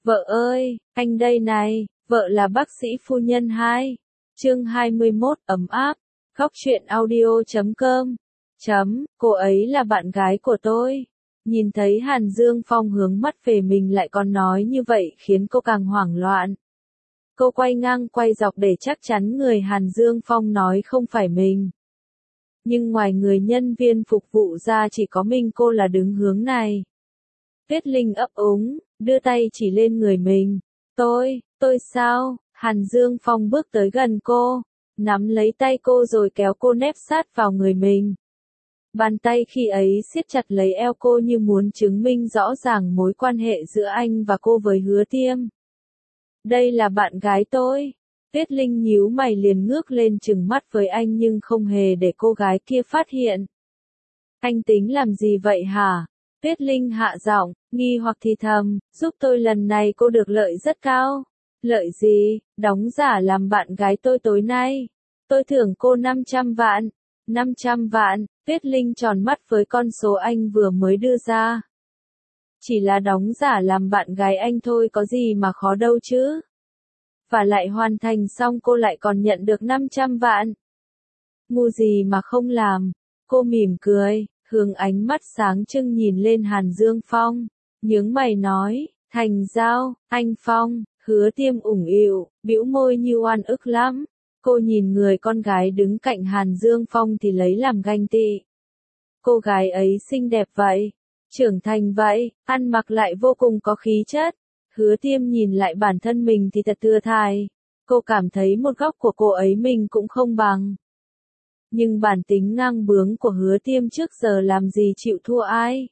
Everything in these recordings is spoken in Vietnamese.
Vợ ơi, anh đây này, vợ là bác sĩ phu nhân 2. Chương 21 ấm áp. Khóc chuyện audio.com. Cô ấy là bạn gái của tôi. Nhìn thấy Hàn Dương Phong hướng mắt về mình lại còn nói như vậy khiến cô càng hoảng loạn. Cô quay ngang quay dọc để chắc chắn người Hàn Dương Phong nói không phải mình. Nhưng ngoài người nhân viên phục vụ ra chỉ có mình cô là đứng hướng này. Tuyết Linh ấp úng, đưa tay chỉ lên người mình. Tôi sao? Hàn Dương Phong bước tới gần cô, nắm lấy tay cô rồi kéo cô nép sát vào người mình. Bàn tay khi ấy siết chặt lấy eo cô như muốn chứng minh rõ ràng mối quan hệ giữa anh và cô với Hứa Tiêm. Đây là bạn gái tôi. Tuyết Linh nhíu mày liền ngước lên trừng mắt với anh nhưng không hề để cô gái kia phát hiện. Anh tính làm gì vậy hả? Tuyết Linh hạ giọng, nghi hoặc thì thầm, giúp tôi lần này cô được lợi rất cao. Lợi gì? Đóng giả làm bạn gái tôi tối nay. Tôi thưởng cô 500 vạn. 500 vạn, Tuyết Linh tròn mắt với con số anh vừa mới đưa ra. Chỉ là đóng giả làm bạn gái anh thôi có gì mà khó đâu chứ. Và lại hoàn thành xong cô lại còn nhận được 500 vạn. Ngu gì mà không làm. Cô mỉm cười, hướng ánh mắt sáng trưng nhìn lên Hàn Dương Phong. Nhướng mày nói, thành giao, anh Phong. Hứa Tiêm ủng ỉu, bĩu môi như oan ức lắm. Cô nhìn người con gái đứng cạnh Hàn Dương Phong thì lấy làm ganh tị. Cô gái ấy xinh đẹp vậy, trưởng thành vậy, ăn mặc lại vô cùng có khí chất. Hứa Tiêm nhìn lại bản thân mình thì thật thưa thài. Cô cảm thấy một góc của cô ấy mình cũng không bằng. Nhưng bản tính ngang bướng của Hứa Tiêm trước giờ làm gì chịu thua ai.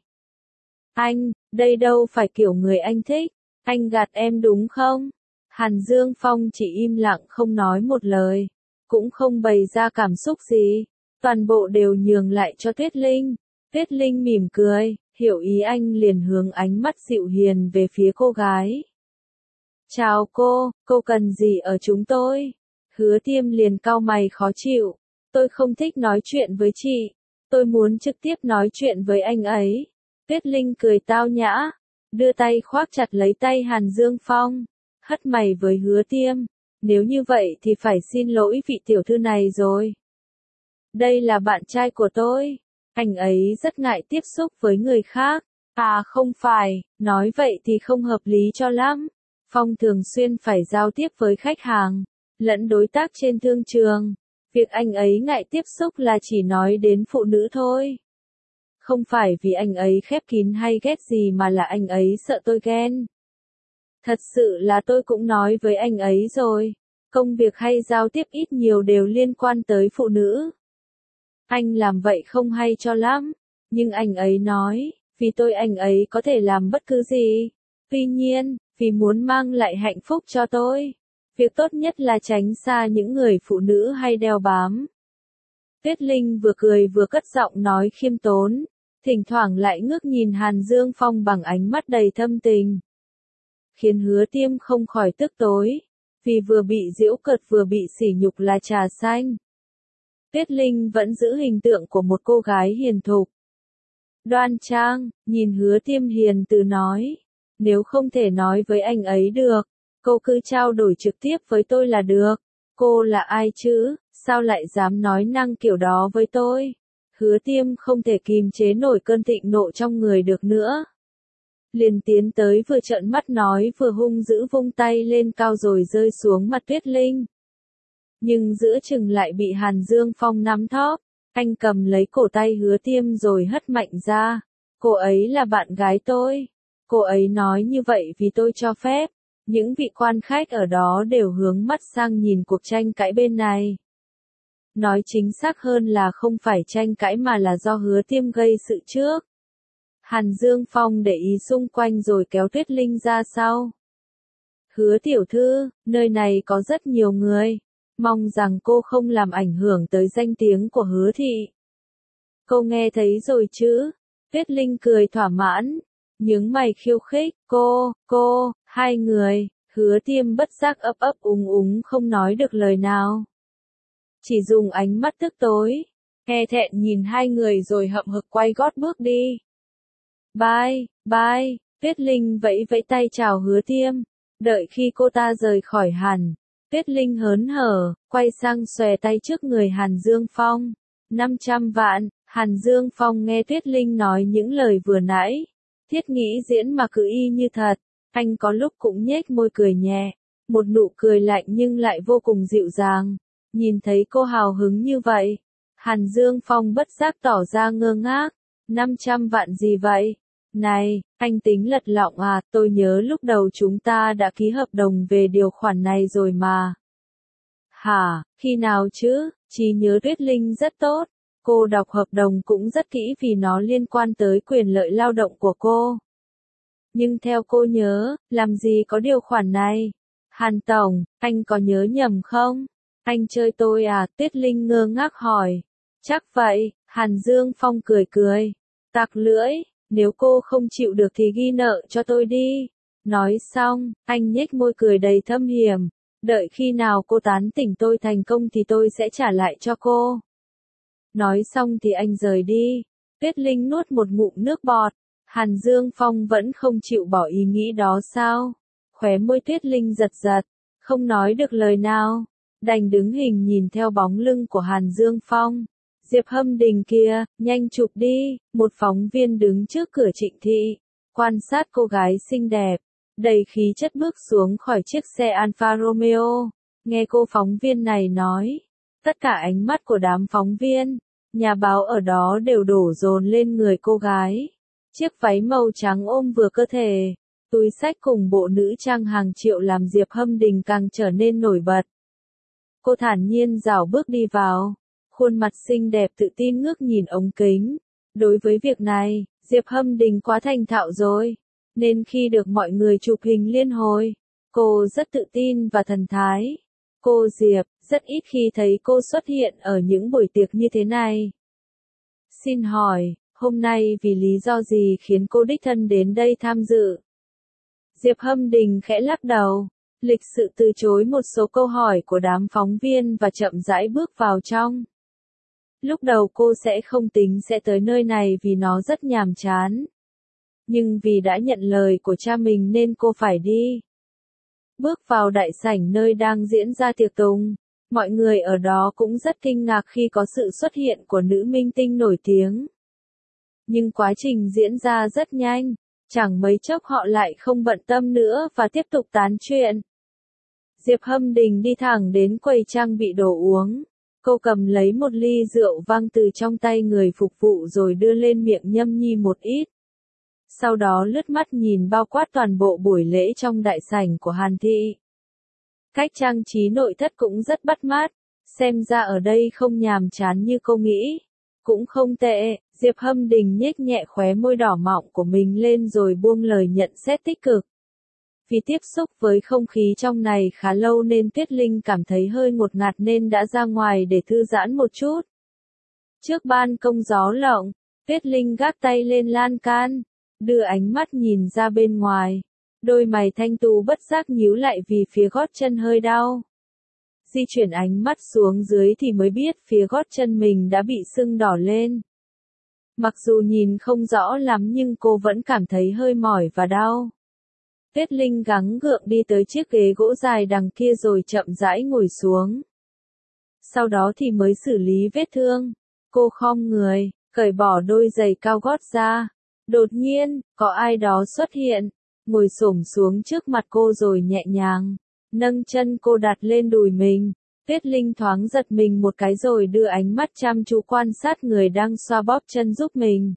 Anh, đây đâu phải kiểu người anh thích. Anh gạt em đúng không? Hàn Dương Phong chỉ im lặng không nói một lời, cũng không bày ra cảm xúc gì, toàn bộ đều nhường lại cho Tuyết Linh. Tuyết Linh mỉm cười, hiểu ý anh liền hướng ánh mắt dịu hiền về phía cô gái. Chào cô cần gì ở chúng tôi? Hứa Tiêm liền cau mày khó chịu, tôi không thích nói chuyện với chị, tôi muốn trực tiếp nói chuyện với anh ấy. Tuyết Linh cười tao nhã, đưa tay khoác chặt lấy tay Hàn Dương Phong, hất mày với Hứa Tiêm, nếu như vậy thì phải xin lỗi vị tiểu thư này rồi. Đây là bạn trai của tôi, anh ấy rất ngại tiếp xúc với người khác. À không phải, nói vậy thì không hợp lý cho lắm. Phong thường xuyên phải giao tiếp với khách hàng, lẫn đối tác trên thương trường. Việc anh ấy ngại tiếp xúc là chỉ nói đến phụ nữ thôi. Không phải vì anh ấy khép kín hay ghét gì mà là anh ấy sợ tôi ghen. Thật sự là tôi cũng nói với anh ấy rồi, công việc hay giao tiếp ít nhiều đều liên quan tới phụ nữ. Anh làm vậy không hay cho lắm, nhưng anh ấy nói, vì tôi anh ấy có thể làm bất cứ gì. Tuy nhiên, vì muốn mang lại hạnh phúc cho tôi, việc tốt nhất là tránh xa những người phụ nữ hay đeo bám. Tuyết Linh vừa cười vừa cất giọng nói khiêm tốn, thỉnh thoảng lại ngước nhìn Hàn Dương Phong bằng ánh mắt đầy thâm tình. Khiến Hứa Tiêm không khỏi tức tối, vì vừa bị giễu cợt vừa bị sỉ nhục là trà xanh. Tuyết Linh vẫn giữ hình tượng của một cô gái hiền thục, đoan trang, nhìn Hứa Tiêm hiền từ nói, nếu không thể nói với anh ấy được, cô cứ trao đổi trực tiếp với tôi là được. Cô là ai chứ, sao lại dám nói năng kiểu đó với tôi? Hứa Tiêm không thể kìm chế nổi cơn thịnh nộ trong người được nữa. Liền tiến tới vừa trợn mắt nói vừa hung dữ vung tay lên cao rồi rơi xuống mặt Tuyết Linh. Nhưng giữa chừng lại bị Hàn Dương Phong nắm thóp, anh cầm lấy cổ tay Hứa Tiêm rồi hất mạnh ra. Cô ấy là bạn gái tôi. Cô ấy nói như vậy vì tôi cho phép. Những vị quan khách ở đó đều hướng mắt sang nhìn cuộc tranh cãi bên này. Nói chính xác hơn là không phải tranh cãi mà là do Hứa Tiêm gây sự trước. Hàn Dương Phong để ý xung quanh rồi kéo Tuyết Linh ra sau. Hứa tiểu thư, nơi này có rất nhiều người. Mong rằng cô không làm ảnh hưởng tới danh tiếng của Hứa thị. Cô nghe thấy rồi chứ? Tuyết Linh cười thỏa mãn, nhướng mày khiêu khích. Hai người. Hứa Tiêm bất giác ấp ấp úng không nói được lời nào. Chỉ dùng ánh mắt tức tối, e thẹn nhìn hai người rồi hậm hực quay gót bước đi. Bye. Tuyết Linh vẫy vẫy tay chào Hứa Tiêm. Đợi khi cô ta rời khỏi hẳn, Tuyết Linh hớn hở, quay sang xòe tay trước người Hàn Dương Phong. 500 vạn, Hàn Dương Phong nghe Tuyết Linh nói những lời vừa nãy. Thiết nghĩ diễn mà cứ y như thật, anh có lúc cũng nhếch môi cười nhẹ. Một nụ cười lạnh nhưng lại vô cùng dịu dàng. Nhìn thấy cô hào hứng như vậy, Hàn Dương Phong bất giác tỏ ra ngơ ngác. 500 vạn gì vậy? Này, anh tính lật lọng à, tôi nhớ lúc đầu chúng ta đã ký hợp đồng về điều khoản này rồi mà. Hả, khi nào chứ? Trí nhớ Tuyết Linh rất tốt. Cô đọc hợp đồng cũng rất kỹ vì nó liên quan tới quyền lợi lao động của cô. Nhưng theo cô nhớ, làm gì có điều khoản này? Hàn Tổng, anh có nhớ nhầm không? Anh chơi tôi à? Tuyết Linh ngơ ngác hỏi. Chắc vậy, Hàn Dương Phong cười cười. Tặc lưỡi, nếu cô không chịu được thì ghi nợ cho tôi đi. Nói xong, anh nhếch môi cười đầy thâm hiểm. Đợi khi nào cô tán tỉnh tôi thành công thì tôi sẽ trả lại cho cô. Nói xong thì anh rời đi. Tuyết Linh nuốt một ngụm nước bọt. Hàn Dương Phong vẫn không chịu bỏ ý nghĩ đó sao? Khóe môi Tuyết Linh giật giật, không nói được lời nào. Đành đứng hình nhìn theo bóng lưng của Hàn Dương Phong. Diệp Hâm Đình kia, nhanh chụp đi. Một phóng viên đứng trước cửa Trịnh Thị, quan sát cô gái xinh đẹp, đầy khí chất bước xuống khỏi chiếc xe Alfa Romeo. Nghe cô phóng viên này nói, tất cả ánh mắt của đám phóng viên, nhà báo ở đó đều đổ dồn lên người cô gái. Chiếc váy màu trắng ôm vừa cơ thể, túi xách cùng bộ nữ trang hàng triệu làm Diệp Hâm Đình càng trở nên nổi bật. Cô thản nhiên rảo bước đi vào, khuôn mặt xinh đẹp tự tin ngước nhìn ống kính. Đối với việc này, Diệp Hâm Đình quá thành thạo rồi, nên khi được mọi người chụp hình liên hồi, cô rất tự tin và thần thái. Cô Diệp, rất ít khi thấy cô xuất hiện ở những buổi tiệc như thế này. Xin hỏi, hôm nay vì lý do gì khiến cô đích thân đến đây tham dự? Diệp Hâm Đình khẽ lắc đầu, lịch sự từ chối một số câu hỏi của đám phóng viên và chậm rãi bước vào trong. Lúc đầu cô sẽ không tính sẽ tới nơi này vì nó rất nhàm chán. Nhưng vì đã nhận lời của cha mình nên cô phải đi. Bước vào đại sảnh nơi đang diễn ra tiệc tùng, mọi người ở đó cũng rất kinh ngạc khi có sự xuất hiện của nữ minh tinh nổi tiếng. Nhưng quá trình diễn ra rất nhanh, chẳng mấy chốc họ lại không bận tâm nữa và tiếp tục tán chuyện. Diệp Hâm Đình đi thẳng đến quầy trang bị đồ uống. Cô cầm lấy một ly rượu vang từ trong tay người phục vụ rồi đưa lên miệng nhâm nhi một ít. Sau đó lướt mắt nhìn bao quát toàn bộ buổi lễ trong đại sảnh của Hàn Thị. Cách trang trí nội thất cũng rất bắt mắt, xem ra ở đây không nhàm chán như cô nghĩ. Cũng không tệ, Diệp Hâm Đình nhếch nhẹ khóe môi đỏ mọng của mình lên rồi buông lời nhận xét tích cực. Vì tiếp xúc với không khí trong này khá lâu nên Tuyết Linh cảm thấy hơi ngột ngạt nên đã ra ngoài để thư giãn một chút. Trước ban công gió lộng, Tuyết Linh gác tay lên lan can, đưa ánh mắt nhìn ra bên ngoài. Đôi mày thanh tú bất giác nhíu lại vì phía gót chân hơi đau. Di chuyển ánh mắt xuống dưới thì mới biết phía gót chân mình đã bị sưng đỏ lên. Mặc dù nhìn không rõ lắm nhưng cô vẫn cảm thấy hơi mỏi và đau. Tuyết Linh gắng gượng đi tới chiếc ghế gỗ dài đằng kia rồi chậm rãi ngồi xuống. Sau đó thì mới xử lý vết thương. Cô khom người, cởi bỏ đôi giày cao gót ra. Đột nhiên, có ai đó xuất hiện, ngồi xổm xuống trước mặt cô rồi nhẹ nhàng nâng chân cô đặt lên đùi mình. Tuyết Linh thoáng giật mình một cái rồi đưa ánh mắt chăm chú quan sát người đang xoa bóp chân giúp mình.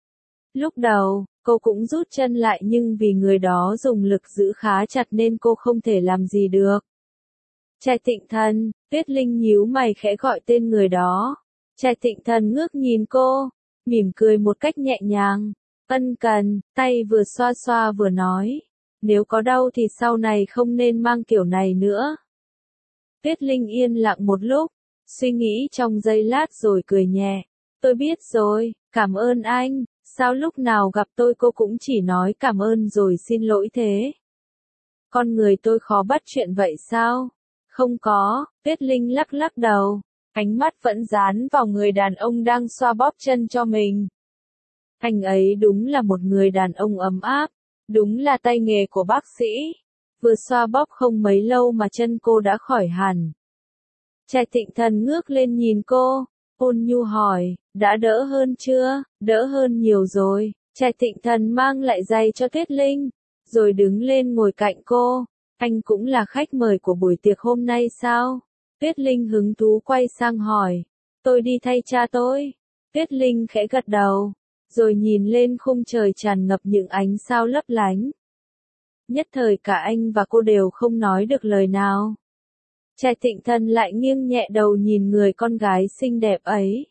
Lúc đầu, cô cũng rút chân lại nhưng vì người đó dùng lực giữ khá chặt nên cô không thể làm gì được. Trạch Tịnh Thần, Tuyết Linh nhíu mày khẽ gọi tên người đó. Trạch Tịnh Thần ngước nhìn cô, mỉm cười một cách nhẹ nhàng. Ân cần, tay vừa xoa xoa vừa nói. Nếu có đau thì sau này không nên mang kiểu này nữa. Tuyết Linh yên lặng một lúc, suy nghĩ trong giây lát rồi cười nhẹ. Tôi biết rồi, cảm ơn anh. Sao lúc nào gặp tôi cô cũng chỉ nói cảm ơn rồi xin lỗi thế? Con người tôi khó bắt chuyện vậy sao? Không có, Tuyết Linh lắc lắc đầu, ánh mắt vẫn dán vào người đàn ông đang xoa bóp chân cho mình. Anh ấy đúng là một người đàn ông ấm áp, Đúng là tay nghề của bác sĩ. Vừa xoa bóp không mấy lâu mà chân cô đã khỏi hẳn. Trạch Thịnh Thần ngước lên nhìn cô, ôn nhu hỏi, đã đỡ hơn chưa? Đỡ hơn nhiều rồi. Trạch Thịnh Thần mang lại giày cho Tuyết Linh, rồi đứng lên ngồi cạnh cô. Anh cũng là khách mời của buổi tiệc hôm nay sao? Tuyết Linh hứng thú quay sang hỏi. Tôi đi thay cha tôi. Tuyết Linh khẽ gật đầu, rồi nhìn lên khung trời tràn ngập những ánh sao lấp lánh. Nhất thời cả anh và cô đều không nói được lời nào. Trạch Thịnh Thần lại nghiêng nhẹ đầu nhìn người con gái xinh đẹp ấy.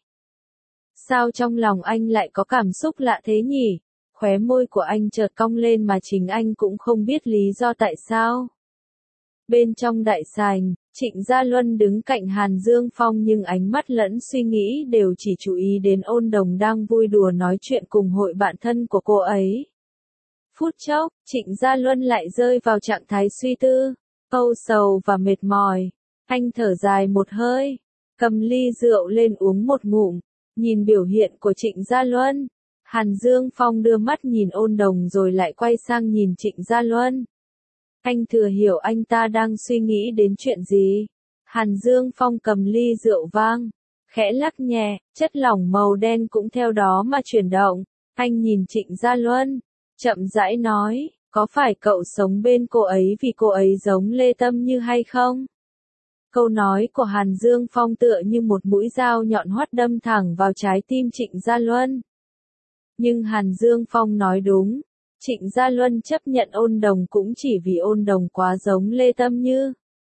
Sao trong lòng anh lại có cảm xúc lạ thế nhỉ? Khóe môi của anh chợt cong lên mà chính anh cũng không biết lý do tại sao. Bên trong đại sảnh, Trịnh Gia Luân đứng cạnh Hàn Dương Phong nhưng ánh mắt lẫn suy nghĩ đều chỉ chú ý đến Ôn Đồng đang vui đùa nói chuyện cùng hội bạn thân của cô ấy. Phút chốc, Trịnh Gia Luân lại rơi vào trạng thái suy tư, âu sầu và mệt mỏi. Anh thở dài một hơi, cầm ly rượu lên uống một ngụm, nhìn biểu hiện của Trịnh Gia Luân. Hàn Dương Phong đưa mắt nhìn Ôn Đồng rồi lại quay sang nhìn Trịnh Gia Luân. Anh thừa hiểu anh ta đang suy nghĩ đến chuyện gì. Hàn Dương Phong cầm ly rượu vang, khẽ lắc nhẹ, chất lỏng màu đen cũng theo đó mà chuyển động. Anh nhìn Trịnh Gia Luân, chậm rãi nói, có phải cậu sống bên cô ấy vì cô ấy giống Lê Tâm Như hay không? Câu nói của Hàn Dương Phong tựa như một mũi dao nhọn hoắt đâm thẳng vào trái tim Trịnh Gia Luân. Nhưng Hàn Dương Phong nói đúng. Trịnh Gia Luân chấp nhận Ôn Đồng cũng chỉ vì Ôn Đồng quá giống Lê Tâm Như.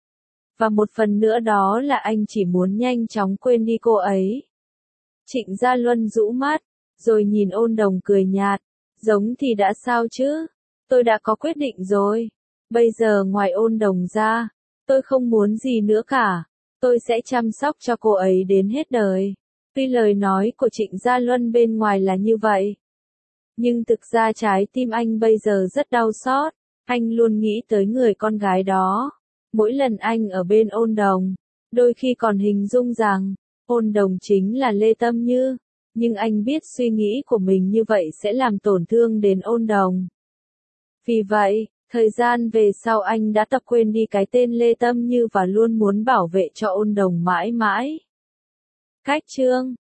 Và một phần nữa đó là anh chỉ muốn nhanh chóng quên đi cô ấy. Trịnh Gia Luân rũ mắt, rồi nhìn Ôn Đồng cười nhạt, giống thì đã sao chứ? Tôi đã có quyết định rồi. Bây giờ ngoài Ôn Đồng ra, tôi không muốn gì nữa cả. Tôi sẽ chăm sóc cho cô ấy đến hết đời. Tuy lời nói của Trịnh Gia Luân bên ngoài là như vậy, nhưng thực ra trái tim anh bây giờ rất đau xót. Anh luôn nghĩ tới người con gái đó. Mỗi lần anh ở bên Ôn Đồng, đôi khi còn hình dung rằng, Ôn Đồng chính là Lê Tâm Như. Nhưng anh biết suy nghĩ của mình như vậy sẽ làm tổn thương đến Ôn Đồng. Vì vậy, thời gian về sau anh đã tập quên đi cái tên Lê Tâm Như và luôn muốn bảo vệ cho Ôn Đồng mãi mãi. Cách chương